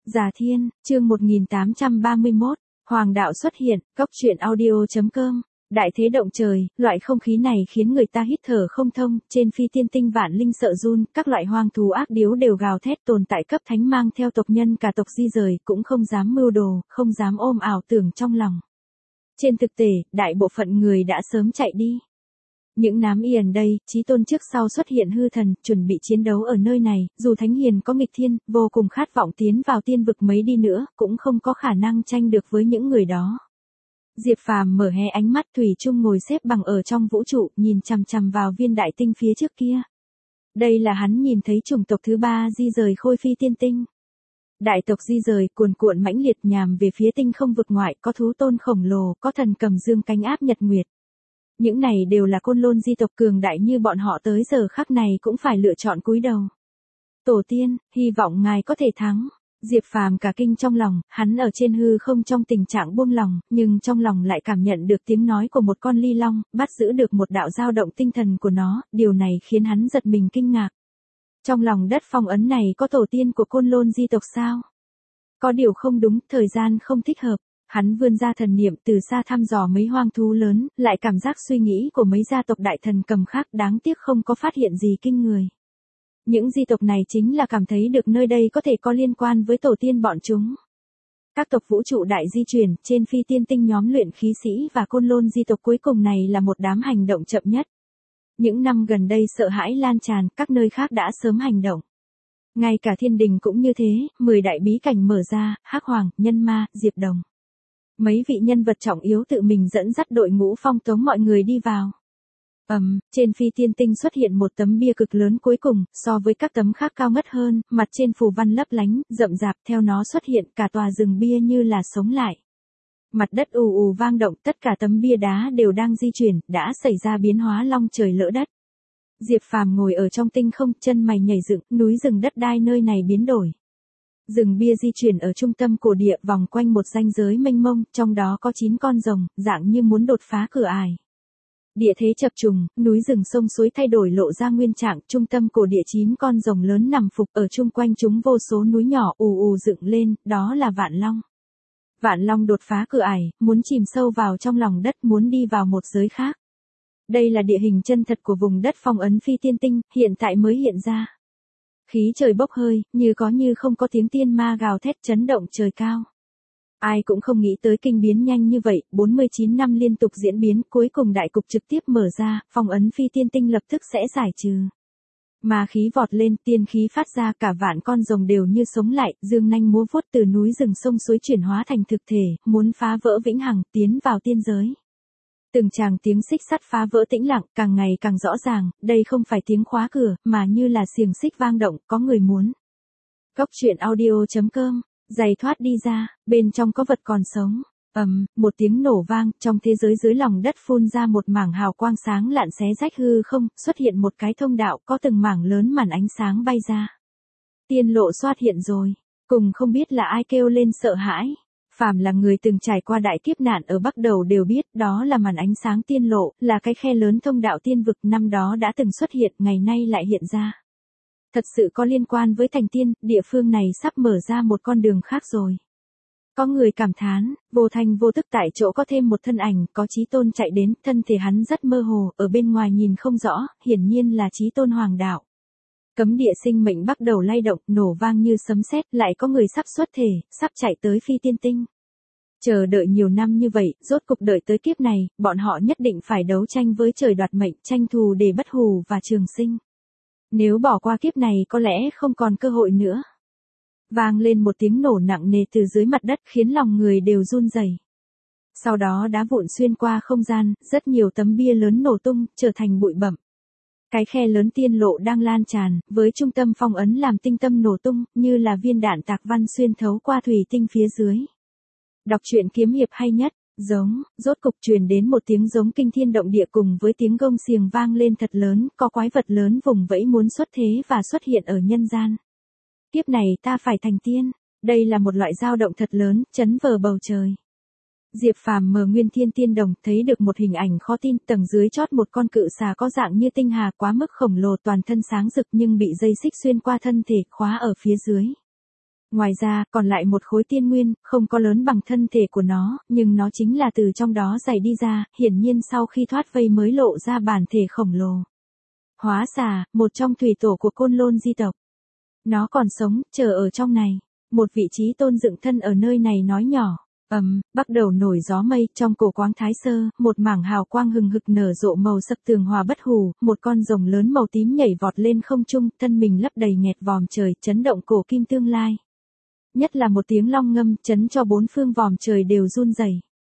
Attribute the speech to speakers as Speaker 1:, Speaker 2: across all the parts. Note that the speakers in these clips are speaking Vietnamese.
Speaker 1: Già Thiên, chương 1831, Hoàng đạo xuất hiện, Cốc truyện audio.com. Đại thế động trời, loại không khí này khiến người ta hít thở không thông, trên phi tiên tinh vạn linh sợ run, các loại hoang thú ác điếu đều gào thét, tồn tại cấp thánh mang theo tộc nhân cả tộc di rời, cũng không dám mưu đồ, không dám ôm ảo tưởng trong lòng. Trên thực tế, đại bộ phận người đã sớm chạy đi. Những nám yền đây, chí tôn trước sau xuất hiện hư thần, chuẩn bị chiến đấu ở nơi này, dù thánh hiền có nghịch thiên, vô cùng khát vọng tiến vào tiên vực mấy đi nữa, cũng không có khả năng tranh được với những người đó. Diệp Phàm mở hé ánh mắt, thủy chung ngồi xếp bằng ở trong vũ trụ, nhìn chằm chằm vào viên đại tinh phía trước kia. Đây là hắn nhìn thấy chủng tộc thứ ba di rời khôi phi tiên tinh. Đại tộc di rời cuồn cuộn mãnh liệt nhằm về phía tinh không vực ngoại, có thú tôn khổng lồ, có thần cầm dương cánh áp nhật nguyệt. Những này đều là côn lôn di tộc cường đại như bọn họ tới giờ khắc này cũng phải lựa chọn cúi đầu. Tổ tiên, hy vọng ngài có thể thắng. Diệp Phàm cả kinh trong lòng, hắn ở trên hư không trong tình trạng buông lòng, nhưng trong lòng lại cảm nhận được tiếng nói của một con ly long, bắt giữ được một đạo dao động tinh thần của nó, điều này khiến hắn giật mình kinh ngạc. Trong lòng đất phong ấn này có tổ tiên của côn lôn di tộc sao? Có điều không đúng, thời gian không thích hợp. Hắn vươn ra thần niệm từ xa thăm dò mấy hoang thú lớn, lại cảm giác suy nghĩ của mấy gia tộc đại thần cầm khác, đáng tiếc không có phát hiện gì kinh người. Những di tộc này chính là cảm thấy được nơi đây có thể có liên quan với tổ tiên bọn chúng. Các tộc vũ trụ đại di chuyển, trên phi tiên tinh nhóm luyện khí sĩ và côn lôn di tộc cuối cùng này là một đám hành động chậm nhất. Những năm gần đây sợ hãi lan tràn, các nơi khác đã sớm hành động. Ngay cả thiên đình cũng như thế, 10 đại bí cảnh mở ra, Hắc Hoàng, Nhân Ma, Diệp Đồng. Mấy vị nhân vật trọng yếu tự mình dẫn dắt đội ngũ phong tống mọi người đi vào. Trên phi tiên tinh xuất hiện một tấm bia cực lớn cuối cùng, so với các tấm khác cao ngất hơn, mặt trên phù văn lấp lánh, rậm rạp, theo nó xuất hiện cả tòa rừng bia như là sống lại. Mặt đất ù ù vang động, tất cả tấm bia đá đều đang di chuyển, đã xảy ra biến hóa long trời lỡ đất. Diệp Phàm ngồi ở trong tinh không, chân mày nhảy dựng, núi rừng đất đai nơi này biến đổi. Rừng bia di chuyển ở trung tâm cổ địa vòng quanh một ranh giới mênh mông, trong đó có 9 con rồng, dạng như muốn đột phá cửa ải. Địa thế chập trùng, núi rừng sông suối thay đổi lộ ra nguyên trạng, trung tâm cổ địa 9 con rồng lớn nằm phục, ở chung quanh chúng vô số núi nhỏ ù ù dựng lên, đó là Vạn Long. Vạn Long đột phá cửa ải, muốn chìm sâu vào trong lòng đất, muốn đi vào một giới khác. Đây là địa hình chân thật của vùng đất phong ấn phi tiên tinh, hiện tại mới hiện ra. Khí trời bốc hơi, như có như không có tiếng tiên ma gào thét chấn động trời cao. Ai cũng không nghĩ tới kinh biến nhanh như vậy, 49 năm liên tục diễn biến, cuối cùng đại cục trực tiếp mở ra, phong ấn phi tiên tinh lập tức sẽ giải trừ. Ma khí vọt lên, tiên khí phát ra, cả vạn con rồng đều như sống lại, dương nanh múa vuốt từ núi rừng sông suối chuyển hóa thành thực thể, muốn phá vỡ vĩnh hằng, tiến vào tiên giới. Từng tràng tiếng xích sắt phá vỡ tĩnh lặng, càng ngày càng rõ ràng, đây không phải tiếng khóa cửa, mà như là xiềng xích vang động, có người muốn. Cốc truyện audio.com, giày thoát đi ra, bên trong có vật còn sống. Một tiếng nổ vang, trong thế giới dưới lòng đất phun ra một mảng hào quang sáng lạn xé rách hư không, xuất hiện một cái thông đạo, có từng mảng lớn màn ánh sáng bay ra. Tiên lộ xuất hiện rồi, cùng không biết là ai kêu lên sợ hãi. Phàm là người từng trải qua đại kiếp nạn ở Bắc Đầu đều biết, đó là màn ánh sáng tiên lộ, là cái khe lớn thông đạo tiên vực, năm đó đã từng xuất hiện, ngày nay lại hiện ra. Thật sự có liên quan với thành tiên, địa phương này sắp mở ra một con đường khác rồi. Có người cảm thán, vô thành vô tức tại chỗ có thêm một thân ảnh, có Chí Tôn chạy đến, thân thể hắn rất mơ hồ, ở bên ngoài nhìn không rõ, hiển nhiên là Chí Tôn Hoàng đạo. Cấm địa sinh mệnh bắt đầu lay động, nổ vang như sấm sét, lại có người sắp xuất thể, sắp chạy tới phi tiên tinh. Chờ đợi nhiều năm như vậy, rốt cục đợi tới kiếp này, bọn họ nhất định phải đấu tranh với trời đoạt mệnh, tranh thù để bất hủ và trường sinh. Nếu bỏ qua kiếp này có lẽ không còn cơ hội nữa. Vang lên một tiếng nổ nặng nề từ dưới mặt đất khiến lòng người đều run rẩy. Sau đó đá vụn xuyên qua không gian, rất nhiều tấm bia lớn nổ tung, trở thành bụi bặm. Cái khe lớn tiên lộ đang lan tràn, với trung tâm phong ấn làm tinh tâm nổ tung, như là viên đạn tạc văn xuyên thấu qua thủy tinh phía dưới. Đọc truyện kiếm hiệp hay nhất, giống, rốt cục truyền đến một tiếng giống kinh thiên động địa cùng với tiếng gông xiềng vang lên thật lớn, có quái vật lớn vùng vẫy muốn xuất thế và xuất hiện ở nhân gian. Kiếp này ta phải thành tiên, đây là một loại dao động thật lớn, chấn vờ bầu trời. Diệp Phàm mở Nguyên Thiên Tiên Đồng, thấy được một hình ảnh khó tin, tầng dưới chót một con cự xà có dạng như tinh hà quá mức khổng lồ, toàn thân sáng rực nhưng bị dây xích xuyên qua thân thể, khóa ở phía dưới. Ngoài ra, còn lại một khối tiên nguyên, không có lớn bằng thân thể của nó, nhưng nó chính là từ trong đó dày đi ra, hiển nhiên sau khi thoát vây mới lộ ra bản thể khổng lồ. Hóa xà, một trong thủy tổ của Côn Lôn di tộc. Nó còn sống, chờ ở trong này. Một vị trí tôn dựng thân ở nơi này nói nhỏ. Bắt đầu nổi gió mây, trong cổ quáng Thái Sơ, một mảng hào quang hừng hực nở rộ màu sắc tường hòa bất hủ, một con rồng lớn màu tím nhảy vọt lên không trung, thân mình lấp đầy nghẹt vòm trời, chấn động cổ kim tương lai. Nhất là một tiếng long ngâm, chấn cho bốn phương vòm trời đều run rẩy.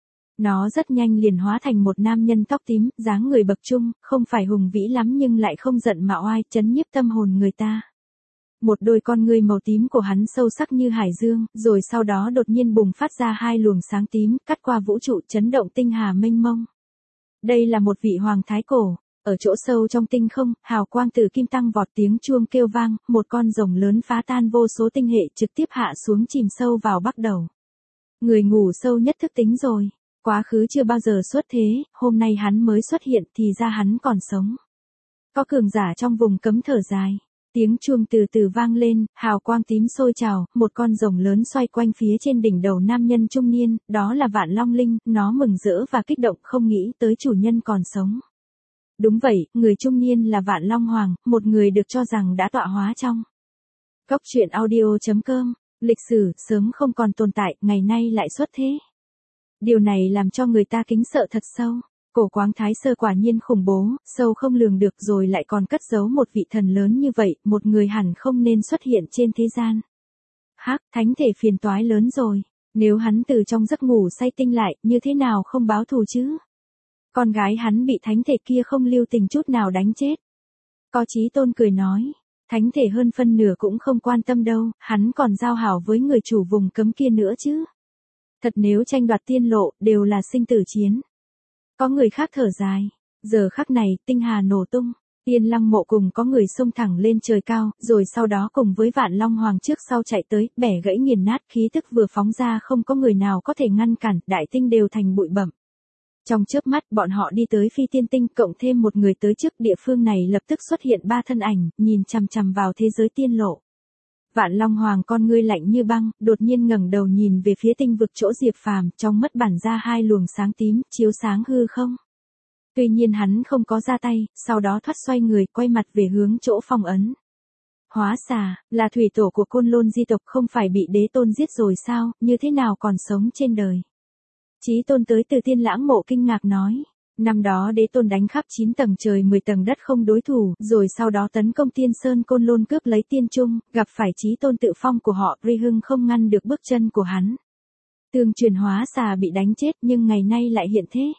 Speaker 1: Nó rất nhanh liền hóa thành một nam nhân tóc tím, dáng người bậc trung, không phải hùng vĩ lắm nhưng lại không giận mà oai, chấn nhiếp tâm hồn người ta. Một đôi con ngươi màu tím của hắn sâu sắc như hải dương, rồi sau đó đột nhiên bùng phát ra hai luồng sáng tím, cắt qua vũ trụ chấn động tinh hà mênh mông. Đây là một vị hoàng thái cổ. Ở chỗ sâu trong tinh không, hào quang từ kim tăng vọt, tiếng chuông kêu vang, một con rồng lớn phá tan vô số tinh hệ trực tiếp hạ xuống chìm sâu vào bắt đầu. Người ngủ sâu nhất thức tính rồi. Quá khứ chưa bao giờ xuất thế, hôm nay hắn mới xuất hiện thì ra hắn còn sống. Có cường giả trong vùng cấm thở dài. Tiếng chuông từ từ vang lên, hào quang tím sôi trào, một con rồng lớn xoay quanh phía trên đỉnh đầu nam nhân trung niên, đó là Vạn Long Linh, nó mừng rỡ và kích động không nghĩ tới chủ nhân còn sống. Đúng vậy, người trung niên là Vạn Long Hoàng, một người được cho rằng đã tọa hóa trong Cốc truyện audio.com, lịch sử sớm không còn tồn tại, ngày nay lại xuất thế. Điều này làm cho người ta kính sợ thật sâu. Cổ quáng Thái Sơ quả nhiên khủng bố, sâu không lường được rồi lại còn cất giấu một vị thần lớn như vậy, một người hẳn không nên xuất hiện trên thế gian. Hắc, thánh thể phiền toái lớn rồi, nếu hắn từ trong giấc ngủ say tinh lại, như thế nào không báo thù chứ? Con gái hắn bị thánh thể kia không lưu tình chút nào đánh chết. Có Chí Tôn cười nói, thánh thể hơn phân nửa cũng không quan tâm đâu, hắn còn giao hảo với người chủ vùng cấm kia nữa chứ. Thật nếu tranh đoạt tiên lộ, đều là sinh tử chiến. Có người khác thở dài, giờ khắc này, tinh hà nổ tung, Tiên Lăng Mộ cùng có người xông thẳng lên trời cao, rồi sau đó cùng với Vạn Long Hoàng trước sau chạy tới, bẻ gãy nghiền nát, khí tức vừa phóng ra không có người nào có thể ngăn cản, đại tinh đều thành bụi bặm. Trong chớp mắt, bọn họ đi tới Phi Tiên Tinh, cộng thêm một người tới trước địa phương này lập tức xuất hiện ba thân ảnh, nhìn chằm chằm vào thế giới tiên lộ. Vạn Long Hoàng con ngươi lạnh như băng, đột nhiên ngẩng đầu nhìn về phía tinh vực chỗ Diệp Phàm, trong mắt bắn ra hai luồng sáng tím, chiếu sáng hư không. Tuy nhiên hắn không có ra tay, sau đó thoát xoay người, quay mặt về hướng chỗ phong ấn. Hóa xà, là thủy tổ của Côn Lôn di tộc, không phải bị đế tôn giết rồi sao, như thế nào còn sống trên đời. Chí Tôn tới từ Tiên Lãng Mộ kinh ngạc nói. Năm đó đế tôn đánh khắp 9 tầng trời 10 tầng đất không đối thủ, rồi sau đó tấn công Tiên Sơn Côn Lôn cướp lấy tiên trung, gặp phải Chí Tôn tự phong của họ, Ri Hưng không ngăn được bước chân của hắn. Tương truyền hóa xà bị đánh chết nhưng ngày nay lại hiện thế.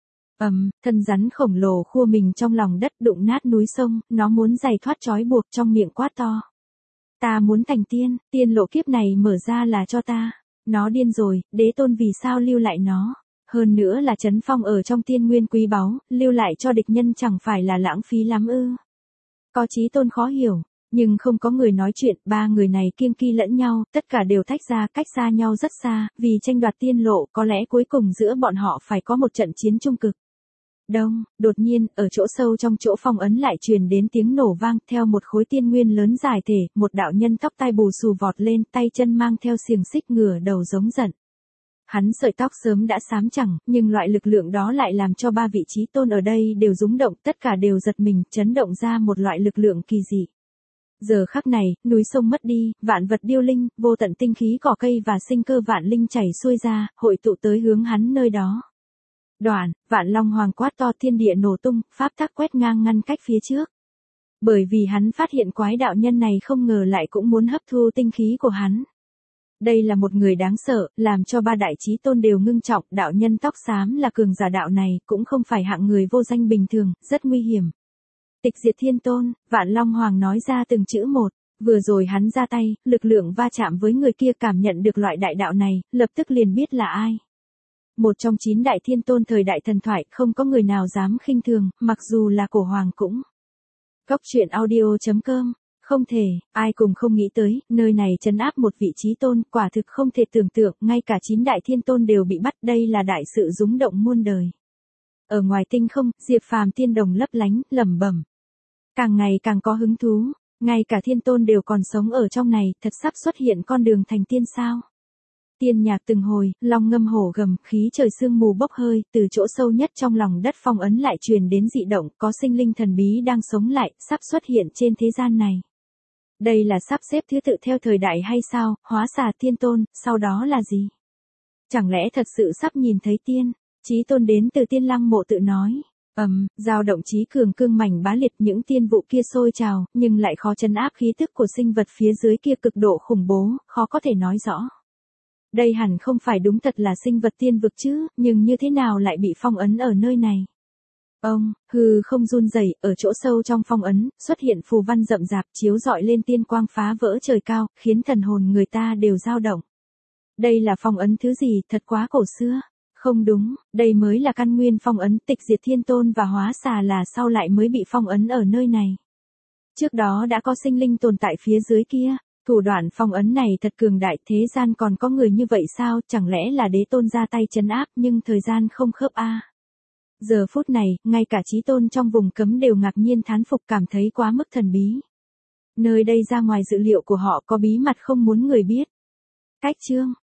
Speaker 1: Thân rắn khổng lồ khua mình trong lòng đất đụng nát núi sông, nó muốn giày thoát trói buộc trong miệng quát to. Ta muốn thành tiên, tiên lộ kiếp này mở ra là cho ta. Nó điên rồi, đế tôn vì sao lưu lại nó? Hơn nữa là trấn phong ở trong tiên nguyên quý báu, lưu lại cho địch nhân chẳng phải là lãng phí lắm ư? Có Chí Tôn khó hiểu, nhưng không có người nói chuyện, ba người này kiêng kỵ lẫn nhau, tất cả đều tách ra, cách xa nhau rất xa, vì tranh đoạt tiên lộ, có lẽ cuối cùng giữa bọn họ phải có một trận chiến trung cực. Đông, đột nhiên, ở chỗ sâu trong chỗ phong ấn lại truyền đến tiếng nổ vang, theo một khối tiên nguyên lớn giải thể, một đạo nhân tóc tai bù xù vọt lên, tay chân mang theo xiềng xích ngửa đầu giống giận. Hắn sợi tóc sớm đã xám chẳng, nhưng loại lực lượng đó lại làm cho ba vị Chí Tôn ở đây đều rúng động, tất cả đều giật mình, chấn động ra một loại lực lượng kỳ dị. Giờ khắc này, núi sông mất đi, vạn vật điêu linh, vô tận tinh khí cỏ cây và sinh cơ vạn linh chảy xuôi ra, hội tụ tới hướng hắn nơi đó. Đoạn, Vạn Long Hoàng quát to, thiên địa nổ tung, pháp tắc quét ngang ngăn cách phía trước. Bởi vì hắn phát hiện quái đạo nhân này không ngờ lại cũng muốn hấp thu tinh khí của hắn. Đây là một người đáng sợ, làm cho ba đại Chí Tôn đều ngưng trọng, đạo nhân tóc xám là cường giả đạo này, cũng không phải hạng người vô danh bình thường, rất nguy hiểm. Tịch diệt thiên tôn, Vạn Long Hoàng nói ra từng chữ một, vừa rồi hắn ra tay, lực lượng va chạm với người kia cảm nhận được loại đại đạo này, lập tức liền biết là ai. Một trong 9 đại thiên tôn thời đại thần thoại, không có người nào dám khinh thường, mặc dù là cổ hoàng cũng. Cốc truyện audio.com, không thể, ai cùng không nghĩ tới, nơi này trấn áp một vị Chí Tôn, quả thực không thể tưởng tượng, ngay cả 9 đại thiên tôn đều bị bắt, đây là đại sự rúng động muôn đời. Ở ngoài tinh không, Diệp Phàm tiên đồng lấp lánh, lẩm bẩm. Càng ngày càng có hứng thú, Ngay cả Thiên Tôn đều còn sống ở trong này, thật sắp xuất hiện con đường thành tiên sao? Tiên nhạc từng hồi, long ngâm hổ gầm, khí trời sương mù bốc hơi, từ chỗ sâu nhất trong lòng đất phong ấn lại truyền đến dị động, có sinh linh thần bí đang sống lại, sắp xuất hiện trên thế gian này. Đây là sắp xếp thứ tự theo thời đại hay sao, hóa xà Thiên Tôn, sau đó là gì? Chẳng lẽ thật sự sắp nhìn thấy tiên? Chí Tôn đến từ Tiên Lăng Mộ tự nói. Dao động chí cường cương mảnh bá liệt, những tiên vụ kia sôi trào, nhưng lại khó trấn áp khí tức của sinh vật phía dưới kia cực độ khủng bố, khó có thể nói rõ. Đây hẳn không phải đúng thật là sinh vật tiên vực chứ, nhưng như thế nào lại bị phong ấn ở nơi này? Hư không run rẩy, ở chỗ sâu trong phong ấn, xuất hiện phù văn rậm rạp chiếu rọi lên tiên quang phá vỡ trời cao, khiến thần hồn người ta đều dao động. Đây là phong ấn thứ gì, thật quá cổ xưa. Không đúng, đây mới là căn nguyên phong ấn, tịch diệt Thiên Tôn và hóa xà là sau lại mới bị phong ấn ở nơi này. Trước đó đã có sinh linh tồn tại phía dưới kia, thủ đoạn phong ấn này thật cường đại, thế gian còn có người như vậy sao, chẳng lẽ là Đế Tôn ra tay trấn áp nhưng thời gian không khớp a? Giờ phút này, ngay cả Chí Tôn trong vùng cấm đều ngạc nhiên thán phục, cảm thấy quá mức thần bí. Nơi đây ra ngoài dự liệu của họ, có bí mật không muốn người biết. Cách chương